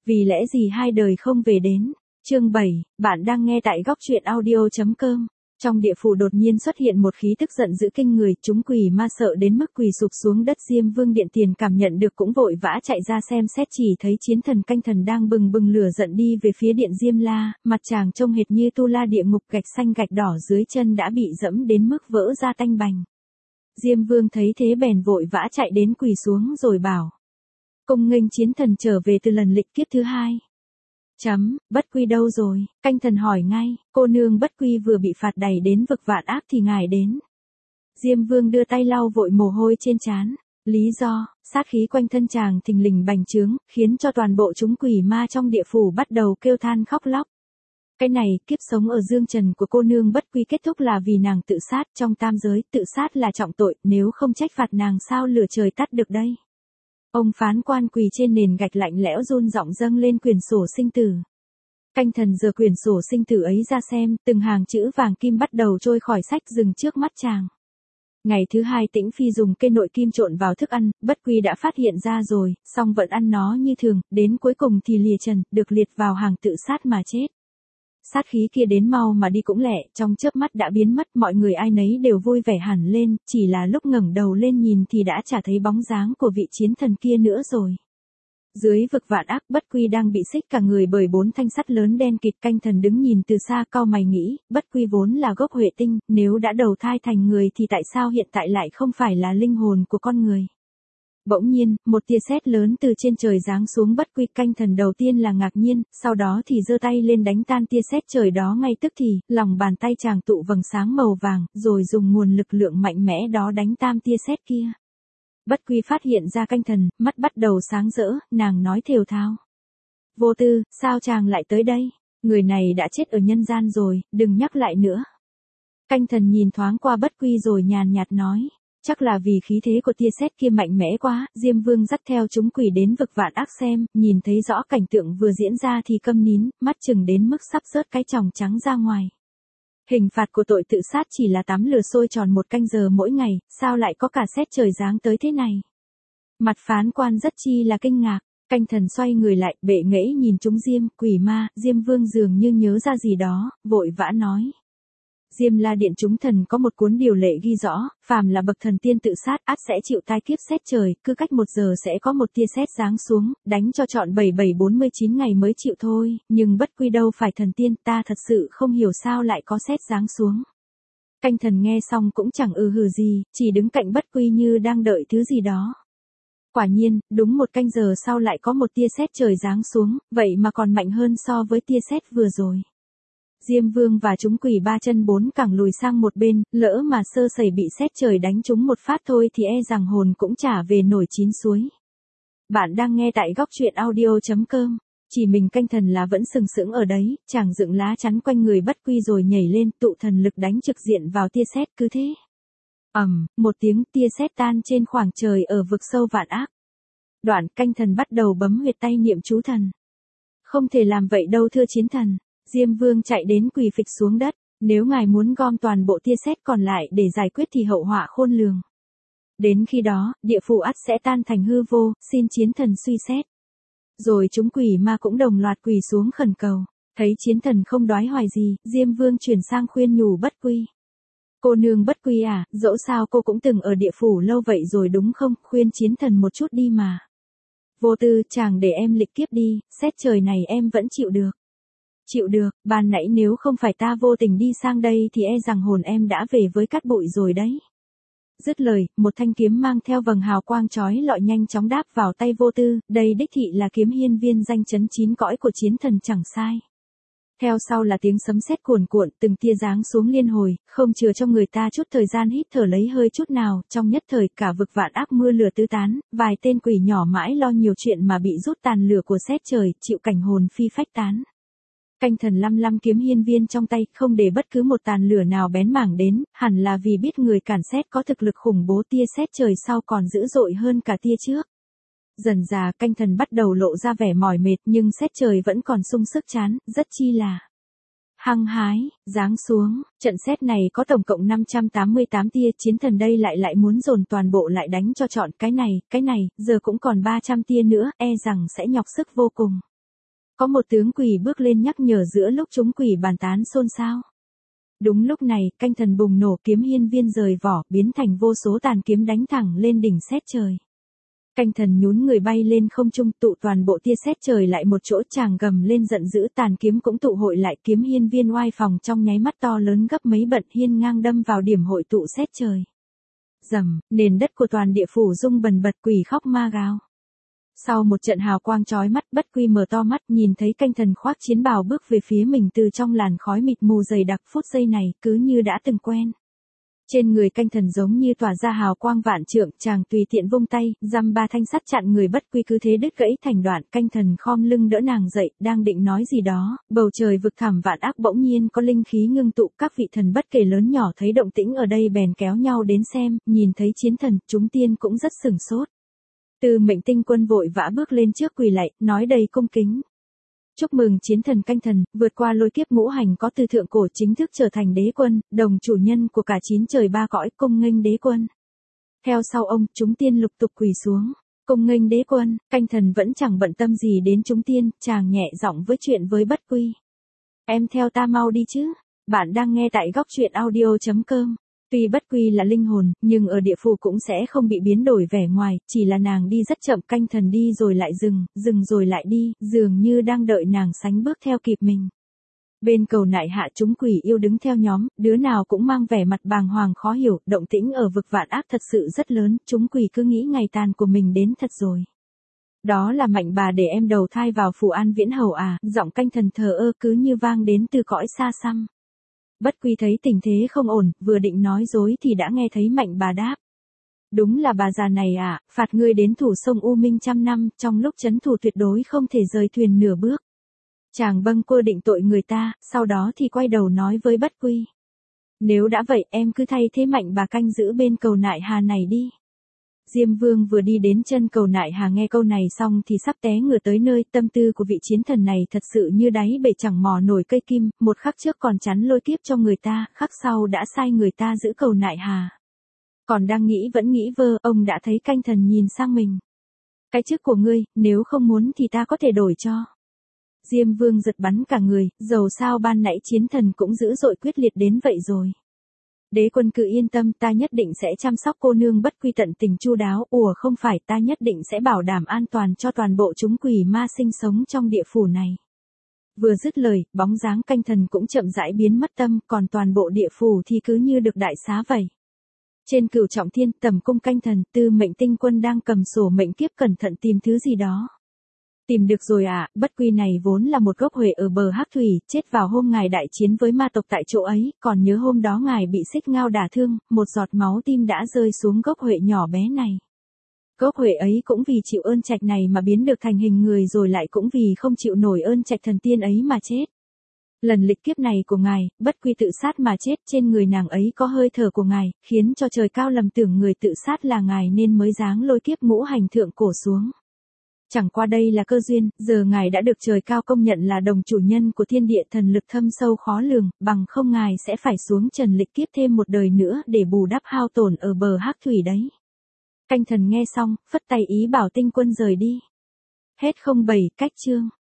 Vì lẽ gì hai đời không về đến? Chương 7, bạn đang nghe tại góc truyện audio.com. Trong địa phủ đột nhiên xuất hiện một khí tức giận dữ kinh người, chúng quỷ ma sợ đến mức quỳ sụp xuống đất. Diêm Vương điện tiền cảm nhận được cũng vội vã chạy ra xem xét, chỉ thấy chiến thần Canh Thần đang bừng bừng lửa giận đi về phía điện Diêm La, mặt chàng trông hệt như tu la địa ngục, gạch xanh gạch đỏ dưới chân đã bị dẫm đến mức vỡ ra tanh bành. Diêm Vương thấy thế bèn vội vã chạy đến quỳ xuống rồi bảo: "Cung nghênh chiến thần trở về từ lần lịch kiếp thứ hai." Bất Quy đâu rồi? Canh Thần hỏi ngay. "Cô nương Bất Quy vừa bị phạt đày đến vực vạn ác thì ngài đến." Diêm Vương đưa tay lau vội mồ hôi trên trán. Lý do: sát khí quanh thân chàng thình lình bành trướng, khiến cho toàn bộ chúng quỷ ma trong địa phủ bắt đầu kêu than khóc lóc. Cái này, kiếp sống ở dương trần của cô nương Bất Quy kết thúc là vì nàng tự sát. Trong tam giới, tự sát là trọng tội, nếu không trách phạt nàng sao lửa trời tắt được đây? Ông phán quan quỳ trên nền gạch lạnh lẽo run giọng dâng lên quyển sổ sinh tử. Canh Thần giơ quyển sổ sinh tử ấy ra xem, từng hàng chữ vàng kim bắt đầu trôi khỏi sách dừng trước mắt chàng. Ngày thứ hai Tĩnh Phi dùng cây nội kim trộn vào thức ăn, Bất Quy đã phát hiện ra rồi, song vẫn ăn nó như thường, đến cuối cùng thì lìa trần, được liệt vào hàng tự sát mà chết. Sát khí kia đến mau mà đi cũng lẹ, trong chớp mắt đã biến mất, mọi người ai nấy đều vui vẻ hẳn lên, chỉ là lúc ngẩng đầu lên nhìn thì đã chả thấy bóng dáng của vị chiến thần kia nữa rồi. Dưới vực vạn ác, Bất Quy đang bị xích cả người bởi 4 thanh sắt lớn đen kịt. Canh Thần đứng nhìn từ xa cau mày nghĩ, Bất Quy vốn là gốc Huệ Tinh, nếu đã đầu thai thành người thì tại sao hiện tại lại không phải là linh hồn của con người? Bỗng nhiên, một tia sét lớn từ trên trời giáng xuống Bất Quy. Canh Thần đầu tiên là ngạc nhiên, sau đó thì giơ tay lên đánh tan tia sét trời đó ngay tức thì, lòng bàn tay chàng tụ vầng sáng màu vàng, rồi dùng nguồn lực lượng mạnh mẽ đó đánh tan tia sét kia. Bất Quy phát hiện ra Canh Thần, mắt bắt đầu sáng rỡ, nàng nói thều thào: "Vô Tư, sao chàng lại tới đây? Người này đã chết ở nhân gian rồi, đừng nhắc lại nữa." Canh Thần nhìn thoáng qua Bất Quy rồi nhàn nhạt nói: "Chắc là vì khí thế của tia sét kia mạnh mẽ quá." Diêm Vương dắt theo chúng quỷ đến vực vạn ác xem, nhìn thấy rõ cảnh tượng vừa diễn ra thì câm nín, mắt chừng đến mức sắp rớt cái tròng trắng ra ngoài. Hình phạt của tội tự sát chỉ là tắm lửa sôi tròn 1 canh giờ mỗi ngày, sao lại có cả sét trời giáng tới thế này? Mặt phán quan rất chi là kinh ngạc. Canh Thần xoay người lại, bệ nghễ nhìn chúng quỷ ma. Diêm Vương dường như nhớ ra gì đó, vội vã nói: "Diêm La điện chúng thần có một cuốn điều lệ ghi rõ, phàm là bậc thần tiên tự sát ắt sẽ chịu tai kiếp sét trời, cứ cách 1 giờ sẽ có một tia sét giáng xuống, đánh cho trọn 7749 ngày mới chịu thôi, nhưng Bất Quy đâu phải thần tiên, ta thật sự không hiểu sao lại có sét giáng xuống." Canh Thần nghe xong cũng chẳng hừ gì, chỉ đứng cạnh Bất Quy như đang đợi thứ gì đó. Quả nhiên, đúng 1 canh giờ sau lại có một tia sét trời giáng xuống, vậy mà còn mạnh hơn so với tia sét vừa rồi. Diêm Vương và chúng quỷ 3 chân 4 cẳng lùi sang một bên, lỡ mà sơ sẩy bị sét trời đánh trúng một phát thôi thì e rằng hồn cũng chả về nổi 9 suối. Bạn đang nghe tại góc truyện audio.com. Chỉ mình Canh Thần là vẫn sừng sững ở đấy, chàng dựng lá chắn quanh người Bất Quy rồi nhảy lên, tụ thần lực đánh trực diện vào tia sét. Cứ thế, một tiếng, tia sét tan trên khoảng trời ở vực sâu vạn ác. Đoạn Canh Thần bắt đầu bấm huyệt tay niệm chú thần. "Không thể làm vậy đâu thưa chiến thần." Diêm Vương chạy đến quỳ phịch xuống đất: "Nếu ngài muốn gom toàn bộ tia sét còn lại để giải quyết thì hậu họa khôn lường. Đến khi đó, địa phủ ắt sẽ tan thành hư vô, xin chiến thần suy xét." Rồi chúng quỷ ma cũng đồng loạt quỳ xuống khẩn cầu. Thấy chiến thần không đoái hoài gì, Diêm Vương chuyển sang khuyên nhủ Bất Quy: "Cô nương Bất Quy à, dẫu sao cô cũng từng ở địa phủ lâu vậy rồi đúng không, khuyên chiến thần một chút đi mà. Vô Tư, chàng để em lịch kiếp đi, sét trời này em vẫn chịu được." "Chịu được, ban nãy nếu không phải ta vô tình đi sang đây thì e rằng hồn em đã về với cát bụi rồi đấy." Dứt lời, một thanh kiếm mang theo vầng hào quang chói lọi nhanh chóng đáp vào tay Vô Tư, đây đích thị là kiếm hiên viên danh chấn 9 cõi của chiến thần chẳng sai. Theo sau là tiếng sấm sét cuồn cuộn, từng tia giáng xuống liên hồi, không chừa cho người ta chút thời gian hít thở lấy hơi chút nào, trong nhất thời cả vực vạn ác mưa lửa tứ tán, vài tên quỷ nhỏ mãi lo nhiều chuyện mà bị rút tàn lửa của sét trời, chịu cảnh hồn phi phách tán. Canh Thần lăm kiếm hiên viên trong tay, không để bất cứ một tàn lửa nào bén mảng đến, hẳn là vì biết người cản sét có thực lực khủng bố, tia sét trời sau còn dữ dội hơn cả tia trước. Dần dà Canh Thần bắt đầu lộ ra vẻ mỏi mệt, nhưng sét trời vẫn còn sung sức chán, rất chi là hăng hái, giáng xuống. Trận sét này có tổng cộng 588 tia, chiến thần đây lại muốn dồn toàn bộ lại đánh cho trọn cái này, giờ cũng còn 300 tia nữa, e rằng sẽ nhọc sức vô cùng. Có một tướng quỷ bước lên nhắc nhở giữa lúc chúng quỷ bàn tán xôn xao. Đúng lúc này, canh thần bùng nổ, kiếm hiên viên rời vỏ, biến thành vô số tàn kiếm đánh thẳng lên đỉnh sét trời. Canh thần nhún người bay lên không trung, tụ toàn bộ tia sét trời lại một chỗ, chàng gầm lên giận dữ, tàn kiếm cũng tụ hội lại, kiếm hiên viên oai phòng trong nháy mắt to lớn gấp mấy bận hiên ngang đâm vào điểm hội tụ sét trời. Rầm, nền đất của toàn địa phủ rung bần bật, quỷ khóc ma gào. Sau một trận hào quang chói mắt, Bất Quy mở to mắt nhìn thấy canh thần khoác chiến bào bước về phía mình từ trong làn khói mịt mù dày đặc, phút giây này cứ như đã từng quen. Trên người canh thần giống như tỏa ra hào quang vạn trượng, chàng tùy tiện vung tay, giam ba thanh sắt chặn người Bất Quy cứ thế đứt gãy thành đoạn, canh thần khom lưng đỡ nàng dậy, đang định nói gì đó, bầu trời vực thẳm vạn ác bỗng nhiên có linh khí ngưng tụ, các vị thần bất kể lớn nhỏ thấy động tĩnh ở đây bèn kéo nhau đến xem, nhìn thấy chiến thần, chúng tiên cũng rất sửng sốt. Tư Mệnh Tinh Quân vội vã bước lên trước quỳ lạy, nói đầy cung kính. Chúc mừng chiến thần canh thần, vượt qua lôi kiếp ngũ hành có từ thượng cổ chính thức trở thành đế quân, đồng chủ nhân của cả 9 trời 3 cõi, cung nghênh đế quân. Theo sau ông, chúng tiên lục tục quỳ xuống, cung nghênh đế quân, canh thần vẫn chẳng bận tâm gì đến chúng tiên, chàng nhẹ giọng với chuyện với Bất Quy. Em theo ta mau đi chứ, bạn đang nghe tại góc truyện audio.com. Tuy Bất Quy là linh hồn, nhưng ở địa phủ cũng sẽ không bị biến đổi vẻ ngoài, chỉ là nàng đi rất chậm, canh thần đi rồi lại dừng rồi lại đi, dường như đang đợi nàng sánh bước theo kịp mình. Bên cầu nại hạ chúng quỷ yêu đứng theo nhóm, đứa nào cũng mang vẻ mặt bàng hoàng khó hiểu, động tĩnh ở vực vạn ác thật sự rất lớn, chúng quỷ cứ nghĩ ngày tàn của mình đến thật rồi. Đó là Mạnh bà để em đầu thai vào phủ An Viễn Hầu à, giọng canh thần thờ ơ cứ như vang đến từ cõi xa xăm. Bất Quy thấy tình thế không ổn, vừa định nói dối thì đã nghe thấy Mạnh bà đáp. Đúng là bà già này à, phạt ngươi đến thủ sông U Minh 100 năm, trong lúc trấn thủ tuyệt đối không thể rời thuyền nửa bước. Chàng bâng quơ định tội người ta, sau đó thì quay đầu nói với Bất Quy. Nếu đã vậy em cứ thay thế Mạnh bà canh giữ bên cầu nại hà này đi. Diêm Vương vừa đi đến chân cầu nại hà nghe câu này xong thì sắp té ngửa tới nơi, tâm tư của vị chiến thần này thật sự như đáy bể chẳng mò nổi cây kim, một khắc trước còn chắn lôi kiếp cho người ta, khắc sau đã sai người ta giữ cầu nại hà. Còn đang nghĩ vẫn nghĩ vơ, ông đã thấy canh thần nhìn sang mình. Cái chức của ngươi, nếu không muốn thì ta có thể đổi cho. Diêm Vương giật bắn cả người, dầu sao ban nãy chiến thần cũng dữ dội quyết liệt đến vậy rồi. Đế quân cứ yên tâm, ta nhất định sẽ chăm sóc cô nương Bất Quy tận tình chu đáo, không phải, ta nhất định sẽ bảo đảm an toàn cho toàn bộ chúng quỷ ma sinh sống trong địa phủ này. Vừa dứt lời, bóng dáng canh thần cũng chậm rãi biến mất tâm, còn toàn bộ địa phủ thì cứ như được đại xá vậy. Trên Cửu Trọng Thiên, tầm cung canh thần, Tư Mệnh Tinh Quân đang cầm sổ mệnh kiếp cẩn thận tìm thứ gì đó. Tìm được rồi à, Bất Quy này vốn là một gốc huệ ở bờ Hắc Thủy, chết vào hôm ngài đại chiến với ma tộc tại chỗ ấy, còn nhớ hôm đó ngài bị xích ngao đả thương, một giọt máu tim đã rơi xuống gốc huệ nhỏ bé này. Gốc huệ ấy cũng vì chịu ơn trạch này mà biến được thành hình người, rồi lại cũng vì không chịu nổi ơn trạch thần tiên ấy mà chết. Lần lịch kiếp này của ngài, Bất Quy tự sát mà chết, trên người nàng ấy có hơi thở của ngài, khiến cho trời cao lầm tưởng người tự sát là ngài nên mới giáng lôi kiếp ngũ hành thượng cổ xuống. Chẳng qua đây là cơ duyên, giờ ngài đã được trời cao công nhận là đồng chủ nhân của thiên địa, thần lực thâm sâu khó lường, bằng không ngài sẽ phải xuống trần lịch kiếp thêm một đời nữa để bù đắp hao tổn ở bờ Hắc Thủy đấy. Canh thần nghe xong, phất tay ý bảo Tinh Quân rời đi. Hết 07 cách chương.